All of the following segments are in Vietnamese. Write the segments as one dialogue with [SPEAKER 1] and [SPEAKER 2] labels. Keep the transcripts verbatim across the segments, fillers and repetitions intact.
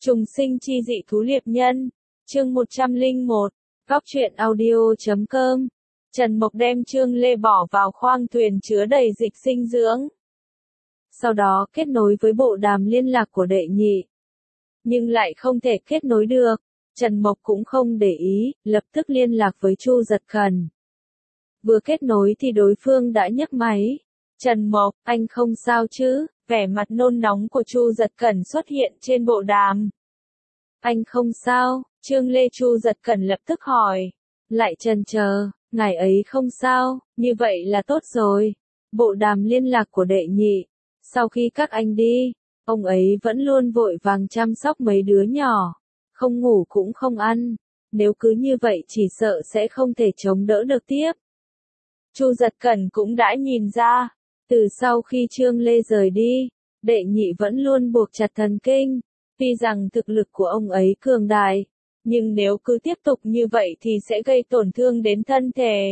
[SPEAKER 1] Trùng sinh chi dị thú liệp nhân, chương một trăm lẻ một, góc truyện audio.com. Trần Mộc đem Trương Lê bỏ vào khoang thuyền chứa đầy dịch sinh dưỡng. Sau đó kết nối với bộ đàm liên lạc của đệ nhị. Nhưng lại không thể kết nối được. Trần Mộc cũng không để ý, lập tức liên lạc với Chu Giật Khẩn. Vừa kết nối thì đối phương đã nhấc máy. Trần Mộc, anh không sao chứ? Vẻ mặt nôn nóng của Chu Giật Khẩn xuất hiện trên bộ đàm. Anh không sao, Trương Lê. Chu Giật Khẩn lập tức hỏi. Lại chần chờ, ngài ấy không sao, như vậy là tốt rồi. Bộ đàm liên lạc của đệ nhị. Sau khi các anh đi, ông ấy vẫn luôn vội vàng chăm sóc mấy đứa nhỏ. Không ngủ cũng không ăn. Nếu cứ như vậy chỉ sợ sẽ không thể chống đỡ được tiếp. Chu Giật Khẩn cũng đã nhìn ra. Từ sau khi Trương Lê rời đi, đệ nhị vẫn luôn buộc chặt thần kinh. Tuy rằng thực lực của ông ấy cường đại, nhưng nếu cứ tiếp tục như vậy thì sẽ gây tổn thương đến thân thể.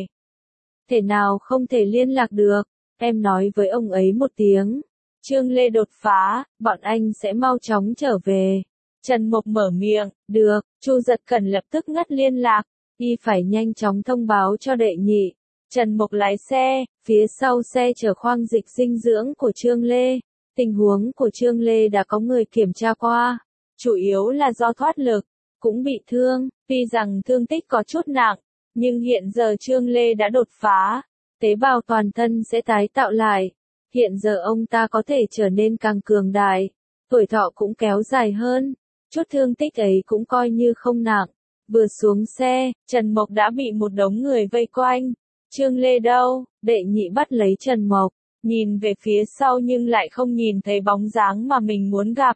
[SPEAKER 1] Thể nào không thể liên lạc được, em nói với ông ấy một tiếng. Trương Lê đột phá, bọn anh sẽ mau chóng trở về. Trần Mộc mở miệng, được. Chu Giật Khẩn lập tức ngắt liên lạc, y phải nhanh chóng thông báo cho đệ nhị. Trần Mộc lái xe, phía sau xe chở khoang dịch dinh dưỡng của Trương Lê. Tình huống của Trương Lê đã có người kiểm tra qua, chủ yếu là do thoát lực, cũng bị thương, tuy rằng thương tích có chút nặng, nhưng hiện giờ Trương Lê đã đột phá, tế bào toàn thân sẽ tái tạo lại, hiện giờ ông ta có thể trở nên càng cường đại, tuổi thọ cũng kéo dài hơn, chút thương tích ấy cũng coi như không nặng. Vừa xuống xe, Trần Mộc đã bị một đống người vây quanh. Trương Lê đâu? Đệ nhị bắt lấy Trần Mộc, nhìn về phía sau nhưng lại không nhìn thấy bóng dáng mà mình muốn gặp.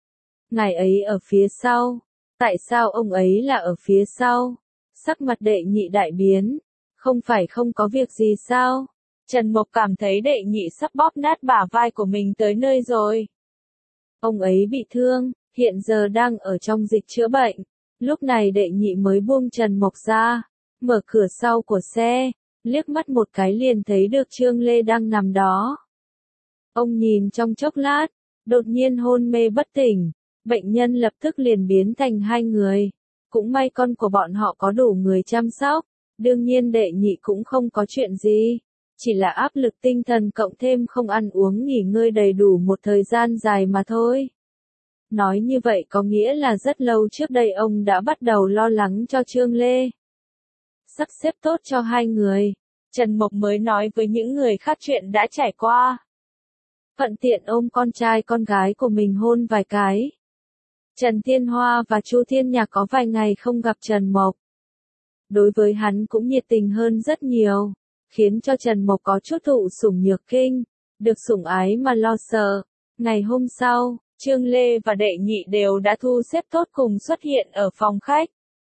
[SPEAKER 1] Ngài ấy ở phía sau. Tại sao ông ấy là ở phía sau? Sắc mặt đệ nhị đại biến. Không phải không có việc gì sao? Trần Mộc cảm thấy đệ nhị sắp bóp nát bả vai của mình tới nơi rồi. Ông ấy bị thương, hiện giờ đang ở trong dịch chữa bệnh. Lúc này đệ nhị mới buông Trần Mộc ra, mở cửa sau của xe, liếc mắt một cái liền thấy được Trương Lê đang nằm đó. Ông nhìn trong chốc lát, đột nhiên hôn mê bất tỉnh, bệnh nhân lập tức liền biến thành hai người. Cũng may con của bọn họ có đủ người chăm sóc, đương nhiên đệ nhị cũng không có chuyện gì, chỉ là áp lực tinh thần cộng thêm không ăn uống nghỉ ngơi đầy đủ một thời gian dài mà thôi. Nói như vậy có nghĩa là rất lâu trước đây ông đã bắt đầu lo lắng cho Trương Lê. Sắp xếp tốt cho hai người, Trần Mộc mới nói với những người khác chuyện đã trải qua. Thuận tiện ôm con trai con gái của mình hôn vài cái. Trần Thiên Hoa và Chu Thiên Nhạc có vài ngày không gặp Trần Mộc. Đối với hắn cũng nhiệt tình hơn rất nhiều, khiến cho Trần Mộc có chút thụ sủng nhược kinh, được sủng ái mà lo sợ. Ngày hôm sau, Trương Lê và đệ nhị đều đã thu xếp tốt cùng xuất hiện ở phòng khách.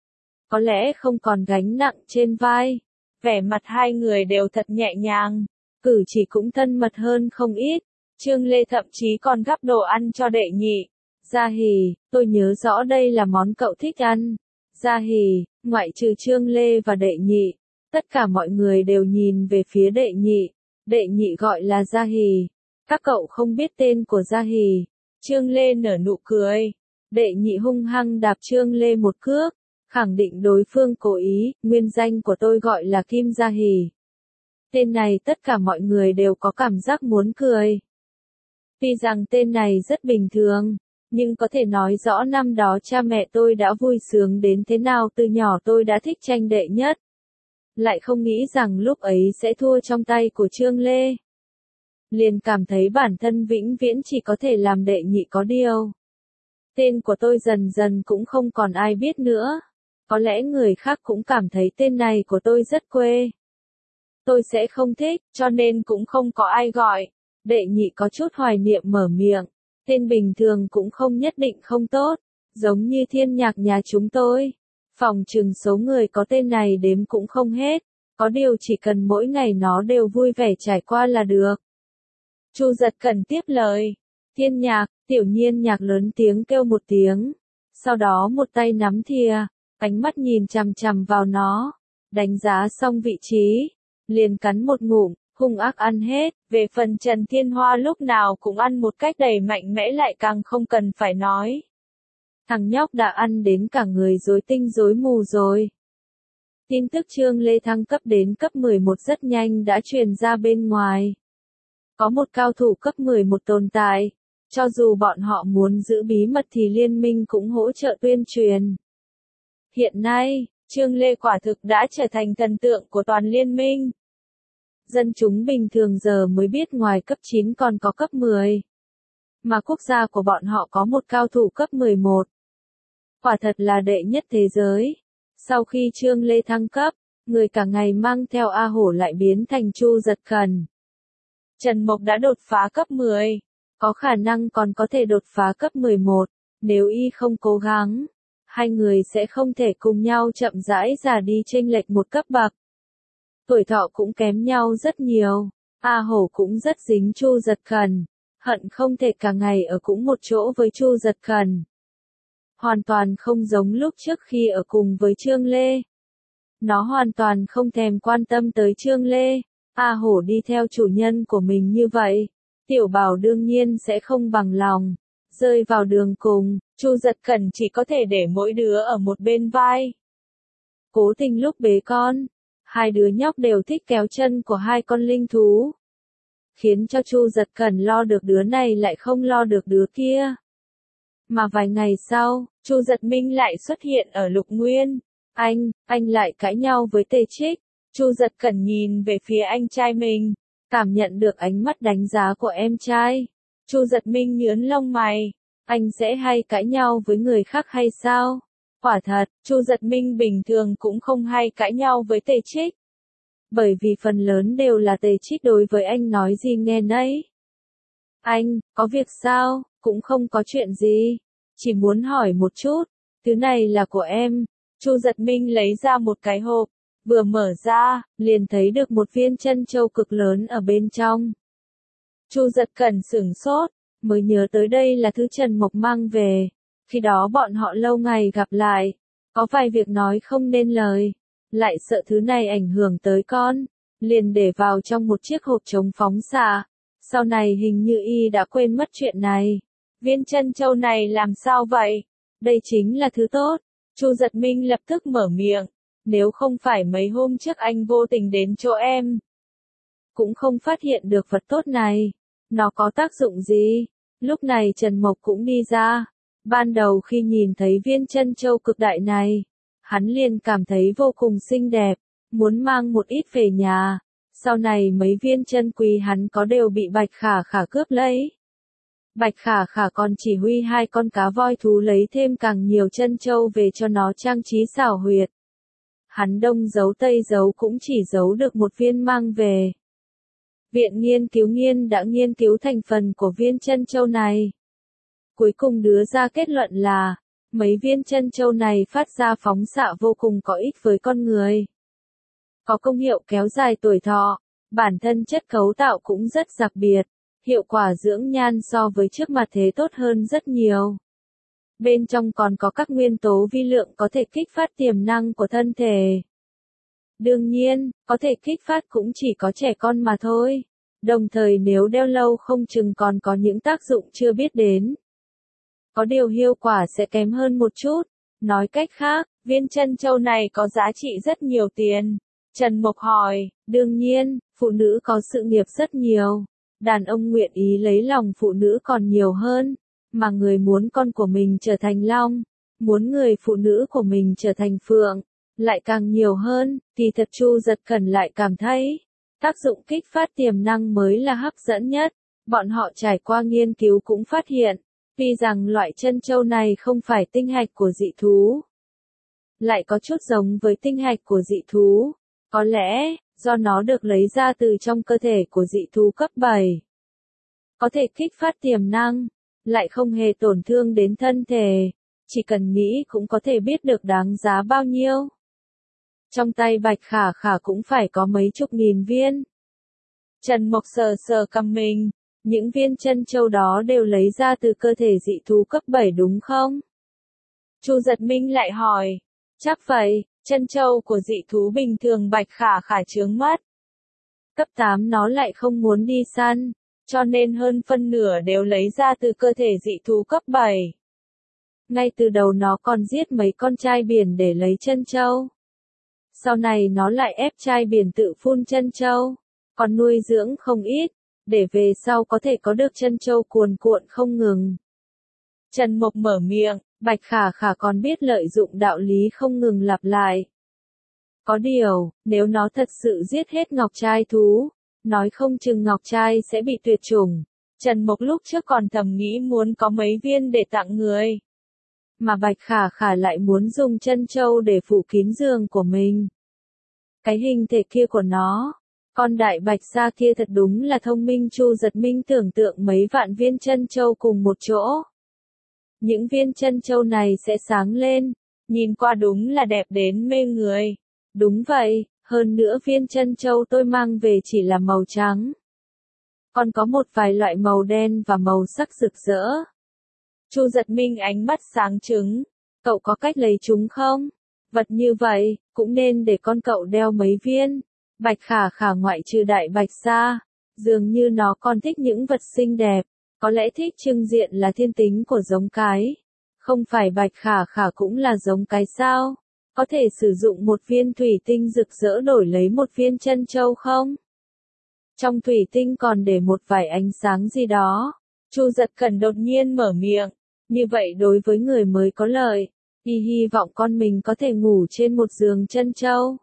[SPEAKER 1] Có lẽ không còn gánh nặng trên vai, vẻ mặt hai người đều thật nhẹ nhàng, cử chỉ cũng thân mật hơn không ít. Trương Lê thậm chí còn gắp đồ ăn cho đệ nhị. Gia Hỉ, tôi nhớ rõ đây là món cậu thích ăn. Gia Hỉ, ngoại trừ Trương Lê và đệ nhị, tất cả mọi người đều nhìn về phía đệ nhị. Đệ nhị gọi là Gia Hỉ. Các cậu không biết tên của Gia Hỉ. Trương Lê nở nụ cười. Đệ nhị hung hăng đạp Trương Lê một cước, khẳng định đối phương cố ý. Nguyên danh của tôi gọi là Kim Gia Hỉ. Tên này tất cả mọi người đều có cảm giác muốn cười. Tuy rằng tên này rất bình thường, nhưng có thể nói rõ năm đó cha mẹ tôi đã vui sướng đến thế nào. Từ nhỏ tôi đã thích tranh đệ nhất, lại không nghĩ rằng lúc ấy sẽ thua trong tay của Trương Lê. Liền cảm thấy bản thân vĩnh viễn chỉ có thể làm đệ nhị có điều. Tên của tôi dần dần cũng không còn ai biết nữa. Có lẽ người khác cũng cảm thấy tên này của tôi rất quê. Tôi sẽ không thích, cho nên cũng không có ai gọi. Đệ nhị có chút hoài niệm mở miệng. Tên bình thường cũng không nhất định không tốt, giống như Thiên Nhạc nhà chúng tôi. Phòng chừng số người có tên này đếm cũng không hết, có điều chỉ cần mỗi ngày nó đều vui vẻ trải qua là được. Chu Giật Khẩn tiếp lời. Thiên Nhạc, Tiểu Nhiên Nhạc lớn tiếng kêu một tiếng. Sau đó một tay nắm thìa, ánh mắt nhìn chằm chằm vào nó. Đánh giá xong vị trí, liền cắn một ngụm, hung ác ăn hết. Về phần Trần Thiên Hoa lúc nào cũng ăn một cách đầy mạnh mẽ lại càng không cần phải nói. Thằng nhóc đã ăn đến cả người rối tinh rối mù rồi. Tin tức Trương Lê thăng cấp đến cấp mười một rất nhanh đã truyền ra bên ngoài. Có một cao thủ cấp mười một tồn tại, cho dù bọn họ muốn giữ bí mật thì liên minh cũng hỗ trợ tuyên truyền. Hiện nay, Trương Lê quả thực đã trở thành thần tượng của toàn liên minh. Dân chúng bình thường giờ mới biết ngoài cấp chín còn có cấp mười. Mà quốc gia của bọn họ có một cao thủ cấp mười một. Quả thật là đệ nhất thế giới. Sau khi Trương Lê thăng cấp, người cả ngày mang theo A Hổ lại biến thành Chu Giật Cần. Trần Mộc đã đột phá cấp mười, có khả năng còn có thể đột phá cấp mười một, nếu y không cố gắng, hai người sẽ không thể cùng nhau chậm rãi già đi chênh lệch một cấp bậc. Tuổi thọ cũng kém nhau rất nhiều, A Hổ cũng rất dính Chu Giật Cần, hận không thể cả ngày ở cũng một chỗ với Chu Giật Cần. Hoàn toàn không giống lúc trước khi ở cùng với Trương Lê. Nó hoàn toàn không thèm quan tâm tới Trương Lê. A Hổ đi theo chủ nhân của mình như vậy, Tiểu Bảo đương nhiên sẽ không bằng lòng. Rơi vào đường cùng, Chu Giật Cẩn chỉ có thể để mỗi đứa ở một bên vai. Cố tình lúc bế con, hai đứa nhóc đều thích kéo chân của hai con linh thú. Khiến cho Chu Giật Cẩn lo được đứa này lại không lo được đứa kia. Mà vài ngày sau, Chu Giật Minh lại xuất hiện ở Lục Nguyên. Anh, anh lại cãi nhau với Tề Trích. Chu Giật Cẩn nhìn về phía anh trai mình, cảm nhận được ánh mắt đánh giá của em trai. Chu Giật Minh nhướng lông mày, anh sẽ hay cãi nhau với người khác hay sao? Quả thật, Chu Giật Minh bình thường cũng không hay cãi nhau với Tề Trích. Bởi vì phần lớn đều là Tề Trích đối với anh nói gì nghe nấy. Anh, có việc sao? Cũng không có chuyện gì. Chỉ muốn hỏi một chút, thứ này là của em. Chu Giật Minh lấy ra một cái hộp, vừa mở ra, liền thấy được một viên chân châu cực lớn ở bên trong. Chu Giật Cẩn sửng sốt, mới nhớ tới đây là thứ Trần Mộc mang về. Khi đó bọn họ lâu ngày gặp lại, có vài việc nói không nên lời, lại sợ thứ này ảnh hưởng tới con, liền để vào trong một chiếc hộp chống phóng xạ. Sau này hình như y đã quên mất chuyện này. Viên chân châu này làm sao vậy? Đây chính là thứ tốt. Chu Giật Minh lập tức mở miệng. Nếu không phải mấy hôm trước anh vô tình đến chỗ em, cũng không phát hiện được vật tốt này. Nó có tác dụng gì? Lúc này Trần Mộc cũng đi ra. Ban đầu khi nhìn thấy viên chân châu cực đại này, hắn liền cảm thấy vô cùng xinh đẹp, muốn mang một ít về nhà. Sau này mấy viên chân quý hắn có đều bị Bạch Khả Khả cướp lấy. Bạch Khả Khả còn chỉ huy hai con cá voi thú lấy thêm càng nhiều chân châu về cho nó trang trí xảo huyệt. Hắn đông giấu tây giấu cũng chỉ giấu được một viên mang về. Viện nghiên cứu nghiên đã nghiên cứu thành phần của viên chân châu này. Cuối cùng đưa ra kết luận là, mấy viên chân châu này phát ra phóng xạ vô cùng có ích với con người. Có công hiệu kéo dài tuổi thọ, bản thân chất cấu tạo cũng rất đặc biệt, hiệu quả dưỡng nhan so với trước mặt thế tốt hơn rất nhiều. Bên trong còn có các nguyên tố vi lượng có thể kích phát tiềm năng của thân thể. Đương nhiên, có thể kích phát cũng chỉ có trẻ con mà thôi. Đồng thời nếu đeo lâu không chừng còn có những tác dụng chưa biết đến. Có điều hiệu quả sẽ kém hơn một chút. Nói cách khác, viên chân châu này có giá trị rất nhiều tiền. Trần Mộc hỏi, đương nhiên, phụ nữ có sự nghiệp rất nhiều. Đàn ông nguyện ý lấy lòng phụ nữ còn nhiều hơn. Mà người muốn con của mình trở thành long, muốn người phụ nữ của mình trở thành phượng, lại càng nhiều hơn, thì thật Chu Giật Cẩn lại cảm thấy, tác dụng kích phát tiềm năng mới là hấp dẫn nhất. Bọn họ trải qua nghiên cứu cũng phát hiện, tuy rằng loại chân châu này không phải tinh hạch của dị thú, lại có chút giống với tinh hạch của dị thú, có lẽ, do nó được lấy ra từ trong cơ thể của dị thú cấp bảy. Có thể kích phát tiềm năng, lại không hề tổn thương đến thân thể, chỉ cần nghĩ cũng có thể biết được đáng giá bao nhiêu. Trong tay Bạch Khả Khả cũng phải có mấy chục nghìn viên. Trần Mộc sờ sờ cầm mình, những viên chân châu đó đều lấy ra từ cơ thể dị thú cấp bảy đúng không? Chu Giật Minh lại hỏi, chắc vậy, chân châu của dị thú bình thường Bạch Khả Khả chướng mắt. Cấp tám nó lại không muốn đi săn, cho nên hơn phân nửa đều lấy ra từ cơ thể dị thú cấp bảy. Ngay từ đầu nó còn giết mấy con trai biển để lấy chân trâu. Sau này nó lại ép trai biển tự phun chân trâu, còn nuôi dưỡng không ít, để về sau có thể có được chân trâu cuồn cuộn không ngừng. Trần Mộc mở miệng, Bạch Khả Khả còn biết lợi dụng đạo lý không ngừng lặp lại. Có điều, nếu nó thật sự giết hết ngọc trai thú, nói không chừng ngọc trai sẽ bị tuyệt chủng. Trần Mộc lúc trước còn thầm nghĩ muốn có mấy viên để tặng người. Mà Bạch Khả Khả lại muốn dùng chân trâu để phủ kín giường của mình. Cái hình thể kia của nó, con đại bạch sa kia thật đúng là thông minh. Chu Giật Minh tưởng tượng mấy vạn viên chân trâu cùng một chỗ. Những viên chân trâu này sẽ sáng lên, nhìn qua đúng là đẹp đến mê người. Đúng vậy, hơn nữa viên chân trâu tôi mang về chỉ là màu trắng. Còn có một vài loại màu đen và màu sắc rực rỡ. Chu Giật Minh ánh mắt sáng trứng, cậu có cách lấy chúng không? Vật như vậy, cũng nên để con cậu đeo mấy viên. Bạch Khả Khả ngoại trừ đại bạch sa, dường như nó còn thích những vật xinh đẹp, có lẽ thích trưng diện là thiên tính của giống cái. Không phải Bạch Khả Khả cũng là giống cái sao? Có thể sử dụng một viên thủy tinh rực rỡ đổi lấy một viên chân trâu không? Trong thủy tinh còn để một vài ánh sáng gì đó. Chu Giật Cẩn đột nhiên mở miệng, như vậy đối với người mới có lợi, y hy vọng con mình có thể ngủ trên một giường chân trâu.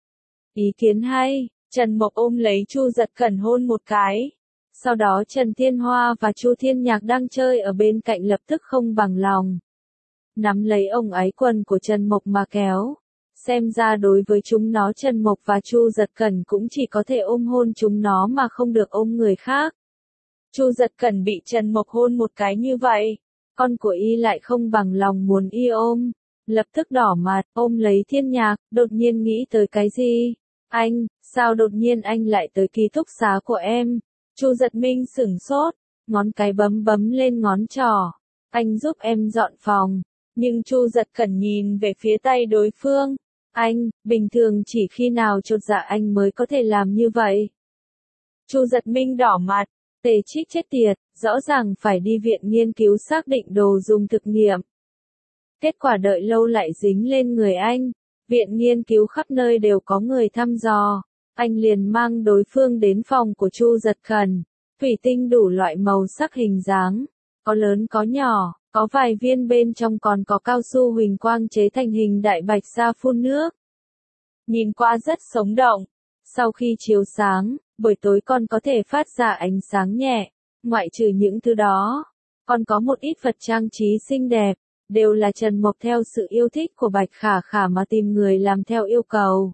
[SPEAKER 1] Ý kiến hay, Trần Mộc ôm lấy Chu Giật Cẩn hôn một cái. Sau đó Trần Thiên Hoa và Chu Thiên Nhạc đang chơi ở bên cạnh lập tức không bằng lòng. Nắm lấy ống áo quần của Trần Mộc mà kéo. Xem ra đối với chúng nó Trần Mộc và Chu Giật Cẩn cũng chỉ có thể ôm hôn chúng nó mà không được ôm người khác. Chu Giật Cẩn bị Trần Mộc hôn một cái như vậy, con của y lại không bằng lòng muốn y ôm, lập tức đỏ mặt, ôm lấy Thiên Nhạc, đột nhiên nghĩ tới cái gì? Anh, sao đột nhiên anh lại tới ký túc xá của em? Chu Giật Minh sửng sốt, ngón cái bấm bấm lên ngón trỏ. Anh giúp em dọn phòng, nhưng Chu Giật Cẩn nhìn về phía tay đối phương. Anh, bình thường chỉ khi nào chột dạ anh mới có thể làm như vậy. Chu Giật Minh đỏ mặt, tề trích chết tiệt, rõ ràng phải đi viện nghiên cứu xác định đồ dùng thực nghiệm. Kết quả đợi lâu lại dính lên người anh, viện nghiên cứu khắp nơi đều có người thăm dò. Anh liền mang đối phương đến phòng của Chu Giật Cẩn, thủy tinh đủ loại màu sắc hình dáng, có lớn có nhỏ, có vài viên bên trong còn có cao su huỳnh quang chế thành hình đại bạch sa phun nước. Nhìn qua rất sống động, sau khi chiếu sáng, buổi tối còn có thể phát ra ánh sáng nhẹ, ngoại trừ những thứ đó, còn có một ít vật trang trí xinh đẹp, đều là Trần Mộc theo sự yêu thích của Bạch Khả Khả mà tìm người làm theo yêu cầu.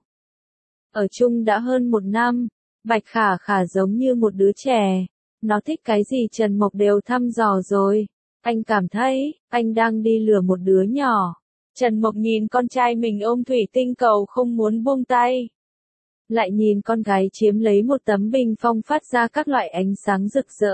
[SPEAKER 1] Ở chung đã hơn một năm, Bạch Khả Khả giống như một đứa trẻ, nó thích cái gì Trần Mộc đều thăm dò rồi. Anh cảm thấy, anh đang đi lừa một đứa nhỏ. Trần Mộc nhìn con trai mình ôm thủy tinh cầu không muốn buông tay. Lại nhìn con gái chiếm lấy một tấm bình phong phát ra các loại ánh sáng rực rỡ.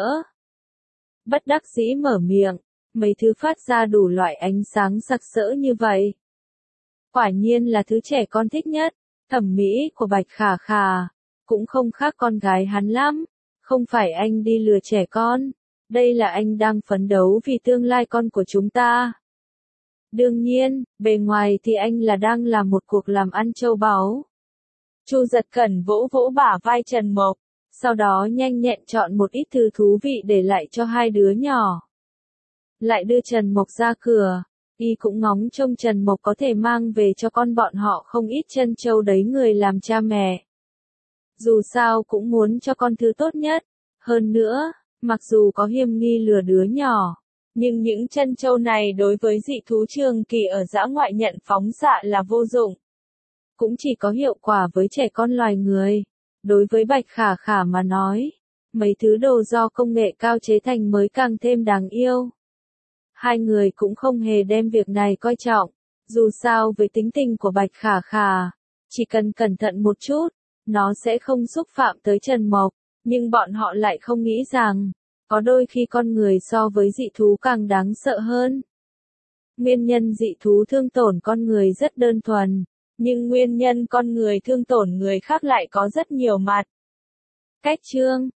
[SPEAKER 1] Bất đắc dĩ mở miệng, mấy thứ phát ra đủ loại ánh sáng sặc sỡ như vậy. Quả nhiên là thứ trẻ con thích nhất, thẩm mỹ của Bạch Khả Khả, cũng không khác con gái hắn lắm. Không phải anh đi lừa trẻ con. Đây là anh đang phấn đấu vì tương lai con của chúng ta. Đương nhiên, bề ngoài thì anh là đang làm một cuộc làm ăn châu báu. Chu Giật Cẩn vỗ vỗ bả vai Trần Mộc, sau đó nhanh nhẹn chọn một ít thứ thú vị để lại cho hai đứa nhỏ. Lại đưa Trần Mộc ra cửa, y cũng ngóng trông Trần Mộc có thể mang về cho con bọn họ không ít chân châu đấy người làm cha mẹ. Dù sao cũng muốn cho con thứ tốt nhất, hơn nữa. Mặc dù có hiềm nghi lừa đứa nhỏ, nhưng những chân châu này đối với dị thú trường kỳ ở dã ngoại nhận phóng xạ là vô dụng. Cũng chỉ có hiệu quả với trẻ con loài người. Đối với Bạch Khả Khả mà nói, mấy thứ đồ do công nghệ cao chế thành mới càng thêm đáng yêu. Hai người cũng không hề đem việc này coi trọng. Dù sao với tính tình của Bạch Khả Khả, chỉ cần cẩn thận một chút, nó sẽ không xúc phạm tới Trần Mộc. Nhưng bọn họ lại không nghĩ rằng, có đôi khi con người so với dị thú càng đáng sợ hơn. Nguyên nhân dị thú thương tổn con người rất đơn thuần, nhưng nguyên nhân con người thương tổn người khác lại có rất nhiều mặt. Cách chương